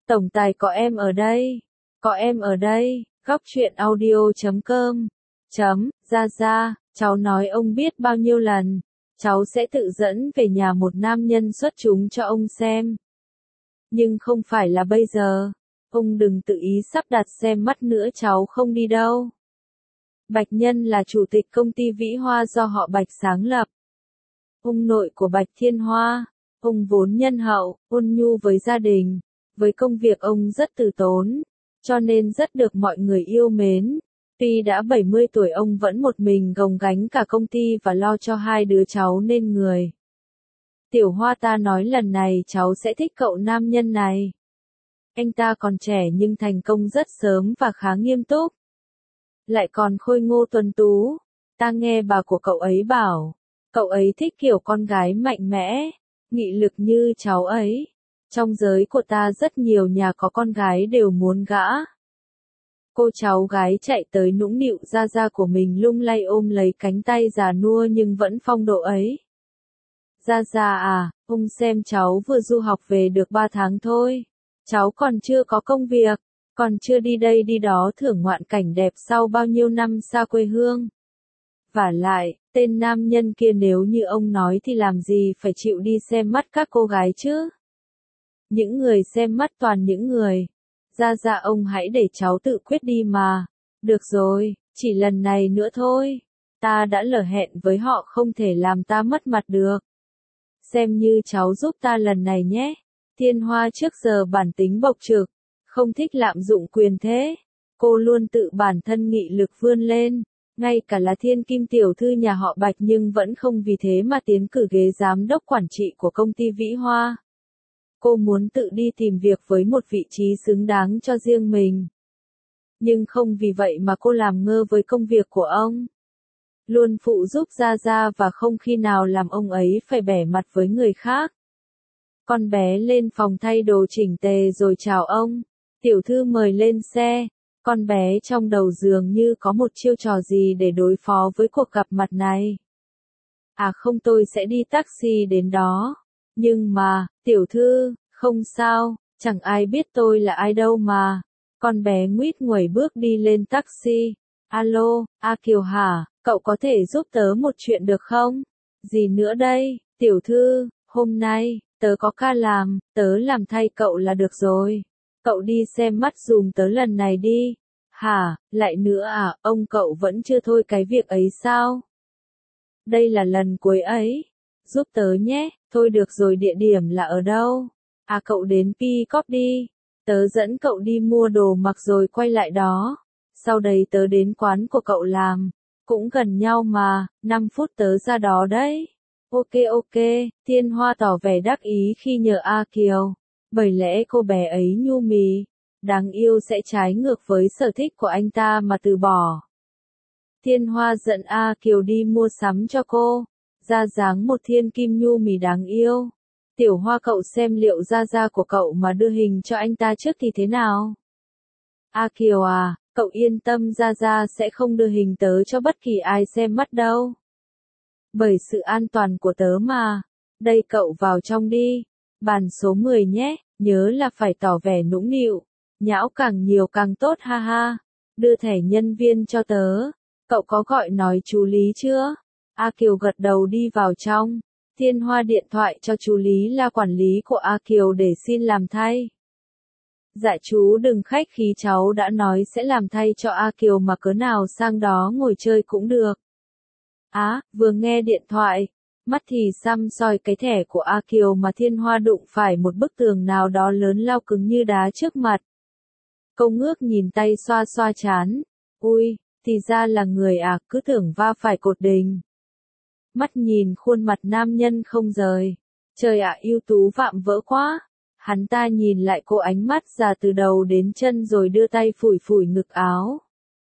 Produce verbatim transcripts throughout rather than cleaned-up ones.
Tổng tài có em ở đây. Có em ở đây. Góc truyện audio chấm com. Chấm, ra ra, cháu nói ông biết bao nhiêu lần. Cháu sẽ tự dẫn về nhà một nam nhân xuất chúng cho ông xem. Nhưng không phải là bây giờ. Ông đừng tự ý sắp đặt xem mắt nữa, cháu không đi đâu. Bạch Nhân là chủ tịch công ty Vĩ Hoa do họ Bạch sáng lập. Ông nội của Bạch Thiên Hoa. Ông vốn nhân hậu, ôn nhu với gia đình. Với công việc ông rất từ tốn, cho nên rất được mọi người yêu mến. Tuy đã bảy mươi tuổi ông vẫn một mình gồng gánh cả công ty và lo cho hai đứa cháu nên người. Tiểu Hoa ta nói lần này cháu sẽ thích cậu nam nhân này. Anh ta còn trẻ nhưng thành công rất sớm và khá nghiêm túc. Lại còn khôi ngô tuấn tú. Ta nghe bà của cậu ấy bảo, cậu ấy thích kiểu con gái mạnh mẽ, nghị lực như cháu ấy. Trong giới của ta rất nhiều nhà có con gái đều muốn gã. Cô cháu gái chạy tới nũng nịu ra ra của mình, lung lay ôm lấy cánh tay già nua nhưng vẫn phong độ ấy. Ra ra à, ông xem cháu vừa du học về được ba tháng thôi. Cháu còn chưa có công việc, còn chưa đi đây đi đó thưởng ngoạn cảnh đẹp sau bao nhiêu năm xa quê hương. Vả lại, tên nam nhân kia nếu như ông nói thì làm gì phải chịu đi xem mắt các cô gái chứ? Những người xem mắt toàn những người. Ra ra ông hãy để cháu tự quyết đi mà. Được rồi, chỉ lần này nữa thôi. Ta đã lỡ hẹn với họ không thể làm ta mất mặt được. Xem như cháu giúp ta lần này nhé. Thiên Hoa trước giờ bản tính bộc trực, không thích lạm dụng quyền thế. Cô luôn tự bản thân nghị lực vươn lên. Ngay cả là thiên kim tiểu thư nhà họ Bạch nhưng vẫn không vì thế mà tiến cử ghế giám đốc quản trị của công ty Vĩ Hoa. Cô muốn tự đi tìm việc với một vị trí xứng đáng cho riêng mình. Nhưng không vì vậy mà cô làm ngơ với công việc của ông. Luôn phụ giúp Gia Gia và không khi nào làm ông ấy phải bẻ mặt với người khác. Con bé lên phòng thay đồ chỉnh tề rồi chào ông. Tiểu thư mời lên xe. Con bé trong đầu dường như có một chiêu trò gì để đối phó với cuộc gặp mặt này. À không, tôi sẽ đi taxi đến đó. Nhưng mà, tiểu thư, không sao, chẳng ai biết tôi là ai đâu mà. Con bé nguýt nguẩy bước đi lên taxi. Alo, A Kiều hả, cậu có thể giúp tớ một chuyện được không? Gì nữa đây, tiểu thư, hôm nay, tớ có ca làm, tớ làm thay cậu là được rồi. Cậu đi xem mắt dùm tớ lần này đi. Hả, lại nữa à, ông cậu vẫn chưa thôi cái việc ấy sao? Đây là lần cuối ấy. Giúp tớ nhé, thôi được rồi, địa điểm là ở đâu? À cậu đến Peacock đi. Tớ dẫn cậu đi mua đồ mặc rồi quay lại đó. Sau đấy tớ đến quán của cậu làm. Cũng gần nhau mà, năm phút tớ ra đó đấy. Ok ok, Thiên Hoa tỏ vẻ đắc ý khi nhờ A Kiều. Bởi lẽ cô bé ấy nhu mì, đáng yêu sẽ trái ngược với sở thích của anh ta mà từ bỏ. Thiên Hoa dẫn A Kiều đi mua sắm cho cô. Ra dáng một thiên kim nhu mì đáng yêu. Tiểu Hoa cậu xem liệu Gia Gia của cậu mà đưa hình cho anh ta trước thì thế nào? A Kiều à, cậu yên tâm, Gia Gia sẽ không đưa hình tớ cho bất kỳ ai xem mắt đâu. Bởi sự an toàn của tớ mà. Đây cậu vào trong đi. Bàn số mười nhé, nhớ là phải tỏ vẻ nũng nịu. Nhão càng nhiều càng tốt ha ha. Đưa thẻ nhân viên cho tớ. Cậu có gọi nói chú Lý chưa? A Kiều gật đầu đi vào trong. Thiên Hoa điện thoại cho chú Lý là quản lý của A Kiều để xin làm thay. Dạ chú đừng khách khí, cháu đã nói sẽ làm thay cho A Kiều mà, cớ nào sang đó ngồi chơi cũng được. Á, à, vừa nghe điện thoại, mắt thì xăm soi cái thẻ của A Kiều mà Thiên Hoa đụng phải một bức tường nào đó lớn lao cứng như đá trước mặt. Câu ngước nhìn tay xoa xoa trán. Ui, thì ra là người à, cứ tưởng va phải cột đình. Mắt nhìn khuôn mặt nam nhân không rời. Trời ạ, ưu tú vạm vỡ quá. Hắn ta nhìn lại cô, ánh mắt già từ đầu đến chân rồi đưa tay phủi phủi ngực áo.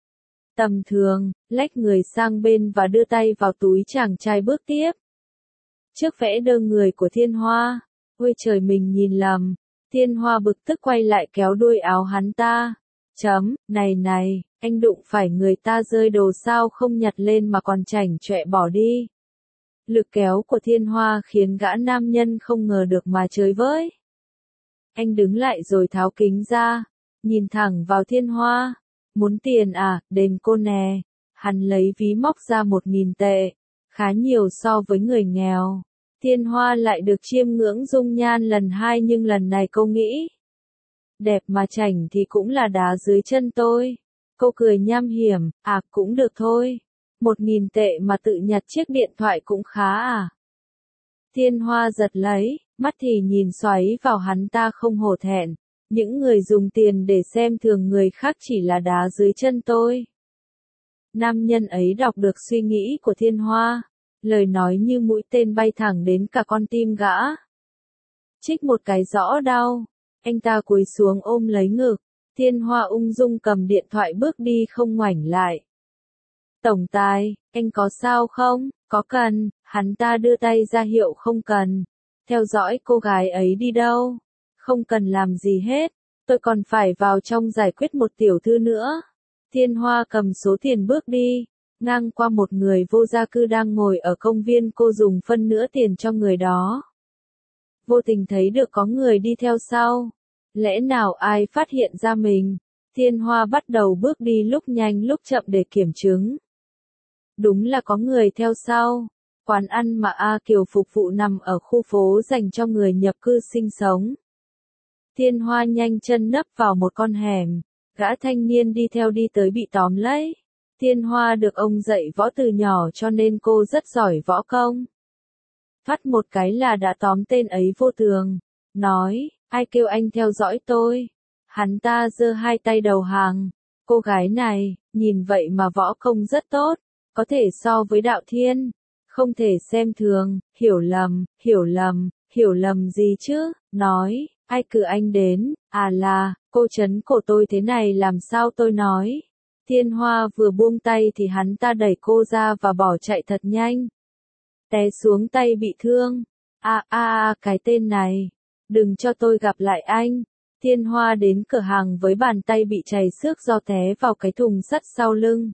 Tầm thường, lách người sang bên và đưa tay vào túi chàng trai bước tiếp. Trước vẽ đơ người của Thiên Hoa. Ôi trời, mình nhìn lầm. Thiên Hoa bực tức quay lại kéo đuôi áo hắn ta. Chấm, này này, anh đụng phải người ta rơi đồ sao không nhặt lên mà còn chảnh chọe bỏ đi. Lực kéo của Thiên Hoa khiến gã nam nhân không ngờ được mà chơi với. Anh đứng lại rồi tháo kính ra, nhìn thẳng vào Thiên Hoa. Muốn tiền à, đền cô nè. Hắn lấy ví móc ra một nghìn tệ, khá nhiều so với người nghèo. Thiên Hoa lại được chiêm ngưỡng dung nhan lần hai nhưng lần này cô nghĩ. Đẹp mà chảnh thì cũng là đá dưới chân tôi. Cô cười nham hiểm, à cũng được thôi. Một nghìn tệ mà tự nhặt chiếc điện thoại cũng khá à. Thiên Hoa giật lấy, mắt thì nhìn xoáy vào hắn ta không hổ thẹn. Những người dùng tiền để xem thường người khác chỉ là đá dưới chân tôi. Nam nhân ấy đọc được suy nghĩ của Thiên Hoa. Lời nói như mũi tên bay thẳng đến cả con tim gã. Chích một cái rõ đau. Anh ta cúi xuống ôm lấy ngực. Thiên Hoa ung dung cầm điện thoại bước đi không ngoảnh lại. Tổng tài, anh có sao không? Có cần? Hắn ta đưa tay ra hiệu không cần. Theo dõi cô gái ấy đi đâu? Không cần làm gì hết. Tôi còn phải vào trong giải quyết một tiểu thư nữa. Thiên Hoa cầm số tiền bước đi. Ngang qua một người vô gia cư đang ngồi ở công viên, cô dùng phân nửa tiền cho người đó. Vô tình thấy được có người đi theo sau. Lẽ nào ai phát hiện ra mình? Thiên Hoa bắt đầu bước đi lúc nhanh lúc chậm để kiểm chứng. Đúng là có người theo sau. Quán ăn mà A Kiều phục vụ nằm ở khu phố dành cho người nhập cư sinh sống. Thiên Hoa nhanh chân nấp vào một con hẻm. Gã thanh niên đi theo đi tới bị tóm lấy. Thiên Hoa được ông dạy võ từ nhỏ cho nên cô rất giỏi võ công. Thoát một cái là đã tóm tên ấy vô tường. Nói, ai kêu anh theo dõi tôi? Hắn ta giơ hai tay đầu hàng. Cô gái này, nhìn vậy mà võ công rất tốt. Có thể so với Đạo Thiên. Không thể xem thường, hiểu lầm, hiểu lầm, hiểu lầm gì chứ? Nói, ai cử anh đến? À là, cô trấn cổ tôi thế này làm sao tôi nói? Thiên Hoa vừa buông tay thì hắn ta đẩy cô ra và bỏ chạy thật nhanh. Té xuống tay bị thương. À à à cái tên này. Đừng cho tôi gặp lại anh. Thiên Hoa đến cửa hàng với bàn tay bị chảy xước do té vào cái thùng sắt sau lưng.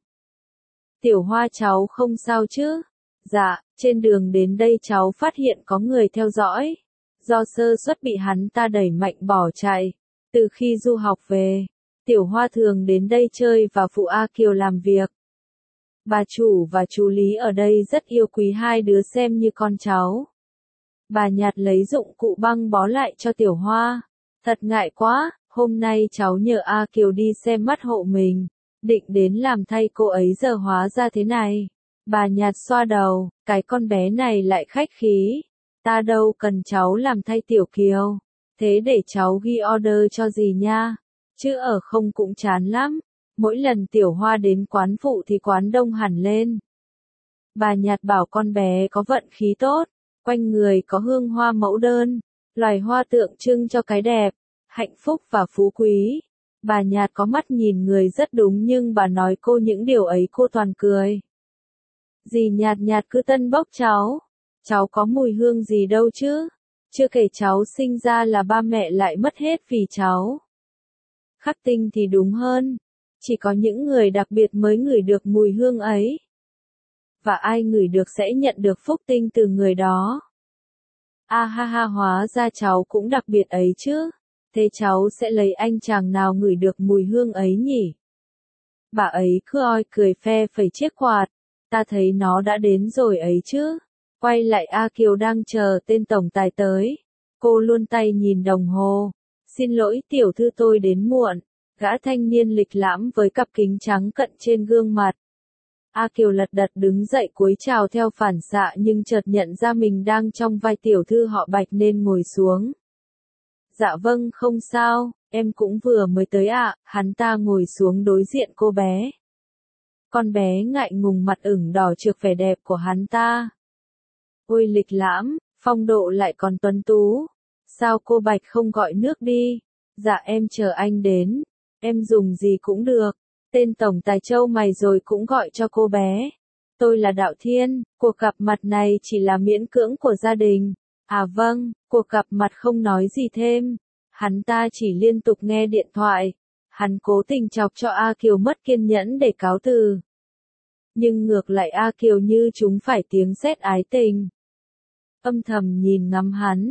Tiểu Hoa cháu không sao chứ? Dạ, trên đường đến đây cháu phát hiện có người theo dõi. Do sơ suất bị hắn ta đẩy mạnh bỏ chạy. Từ khi du học về, Tiểu Hoa thường đến đây chơi và phụ A Kiều làm việc. Bà chủ và chú Lý ở đây rất yêu quý hai đứa xem như con cháu. Bà nhặt lấy dụng cụ băng bó lại cho Tiểu Hoa. Thật ngại quá, hôm nay cháu nhờ A Kiều đi xem mắt hộ mình. Định đến làm thay cô ấy giờ hóa ra thế này. Bà nhạt xoa đầu, cái con bé này lại khách khí. Ta đâu cần cháu làm thay Tiểu Kiều. Thế để cháu ghi order cho gì nha. Chứ ở không cũng chán lắm. Mỗi lần Tiểu Hoa đến quán phụ thì quán đông hẳn lên. Bà nhạt bảo con bé có vận khí tốt. Quanh người có hương hoa mẫu đơn. Loài hoa tượng trưng cho cái đẹp, hạnh phúc và phú quý. Bà nhạt có mắt nhìn người rất đúng nhưng bà nói cô những điều ấy cô toàn cười. Dì nhạt nhạt cứ tân bốc cháu. Cháu có mùi hương gì đâu chứ. Chưa kể cháu sinh ra là ba mẹ lại mất hết vì cháu. Khắc tinh thì đúng hơn. Chỉ có những người đặc biệt mới ngửi được mùi hương ấy. Và ai ngửi được sẽ nhận được phúc tinh từ người đó. A ha ha hóa ra cháu cũng đặc biệt ấy chứ. Thế cháu sẽ lấy anh chàng nào ngửi được mùi hương ấy nhỉ? Bà ấy cứ oi cười phe phẩy chiếc quạt. Ta thấy nó đã đến rồi ấy chứ. Quay lại A Kiều đang chờ tên tổng tài tới. Cô luôn tay nhìn đồng hồ. Xin lỗi tiểu thư tôi đến muộn. Gã thanh niên lịch lãm với cặp kính trắng cận trên gương mặt. A Kiều lật đật đứng dậy cúi chào theo phản xạ nhưng chợt nhận ra mình đang trong vai tiểu thư họ Bạch nên ngồi xuống. Dạ vâng không sao, em cũng vừa mới tới ạ, à. Hắn ta ngồi xuống đối diện cô bé. Con bé ngại ngùng mặt ửng đỏ trước vẻ đẹp của hắn ta. Ôi lịch lãm, phong độ lại còn tuấn tú. Sao cô Bạch không gọi nước đi? Dạ em chờ anh đến. Em dùng gì cũng được. Tên tổng tài châu mày rồi cũng gọi cho cô bé. Tôi là Đạo Thiên, cuộc gặp mặt này chỉ là miễn cưỡng của gia đình. À vâng, cuộc gặp mặt không nói gì thêm. Hắn ta chỉ liên tục nghe điện thoại. Hắn cố tình chọc cho A Kiều mất kiên nhẫn để cáo từ. Nhưng ngược lại A Kiều như chúng phải tiếng sét ái tình. Âm thầm nhìn ngắm hắn.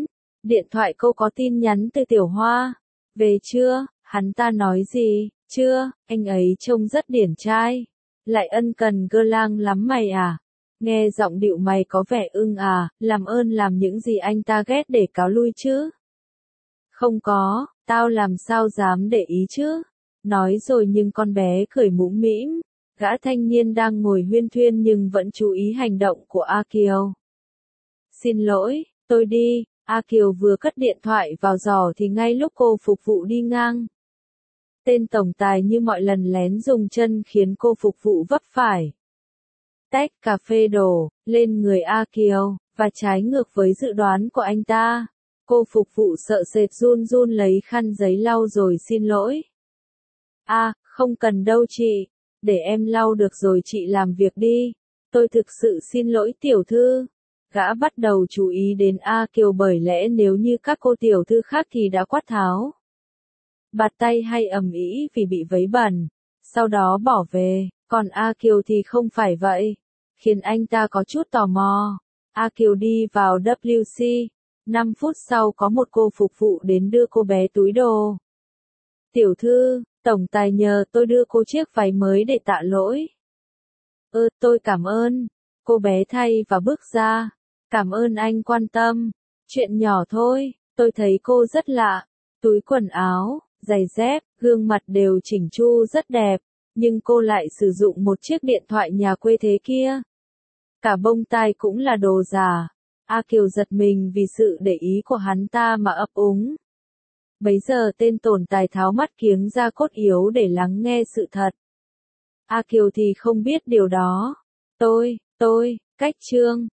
Điện thoại cô có tin nhắn từ Tiểu Hoa. Về chưa? Hắn ta nói gì? Chưa, anh ấy trông rất điển trai. Lại ân cần gơ lang lắm mày à? Nghe giọng điệu mày có vẻ ưng à, làm ơn làm những gì anh ta ghét để cáo lui chứ. Không có, tao làm sao dám để ý chứ. Nói rồi nhưng con bé cười mũm mĩm. Gã thanh niên đang ngồi huyên thuyên nhưng vẫn chú ý hành động của A Kiều. Xin lỗi, tôi đi. A Kiều vừa cất điện thoại vào giỏ thì ngay lúc cô phục vụ đi ngang. Tên tổng tài như mọi lần lén dùng chân khiến cô phục vụ vấp phải. Tách cà phê đổ lên người A Kiều, và trái ngược với dự đoán của anh ta. Cô phục vụ sợ sệt run run lấy khăn giấy lau rồi xin lỗi. À, không cần đâu chị. Để em lau được rồi chị làm việc đi. Tôi thực sự xin lỗi tiểu thư. Gã bắt đầu chú ý đến A Kiều bởi lẽ nếu như các cô tiểu thư khác thì đã quát tháo. Bạt tay hay ầm ĩ vì bị vấy bẩn. Sau đó bỏ về, còn A Kiều thì không phải vậy. Khiến anh ta có chút tò mò. A Kiều đi vào W C. năm phút sau có một cô phục vụ đến đưa cô bé túi đồ. Tiểu thư, tổng tài nhờ tôi đưa cô chiếc váy mới để tạ lỗi. Ơ, tôi cảm ơn. Cô bé thay và bước ra. Cảm ơn anh quan tâm. Chuyện nhỏ thôi, tôi thấy cô rất lạ. Túi quần áo, giày dép, gương mặt đều chỉnh chu rất đẹp. Nhưng cô lại sử dụng một chiếc điện thoại nhà quê thế kia. Cả bông tai cũng là đồ giả. A Kiều giật mình vì sự để ý của hắn ta mà ấp úng. Bấy giờ tên tồn tài tháo mắt kiếng ra cốt yếu để lắng nghe sự thật. A Kiều thì không biết điều đó. Tôi, tôi, cách trương.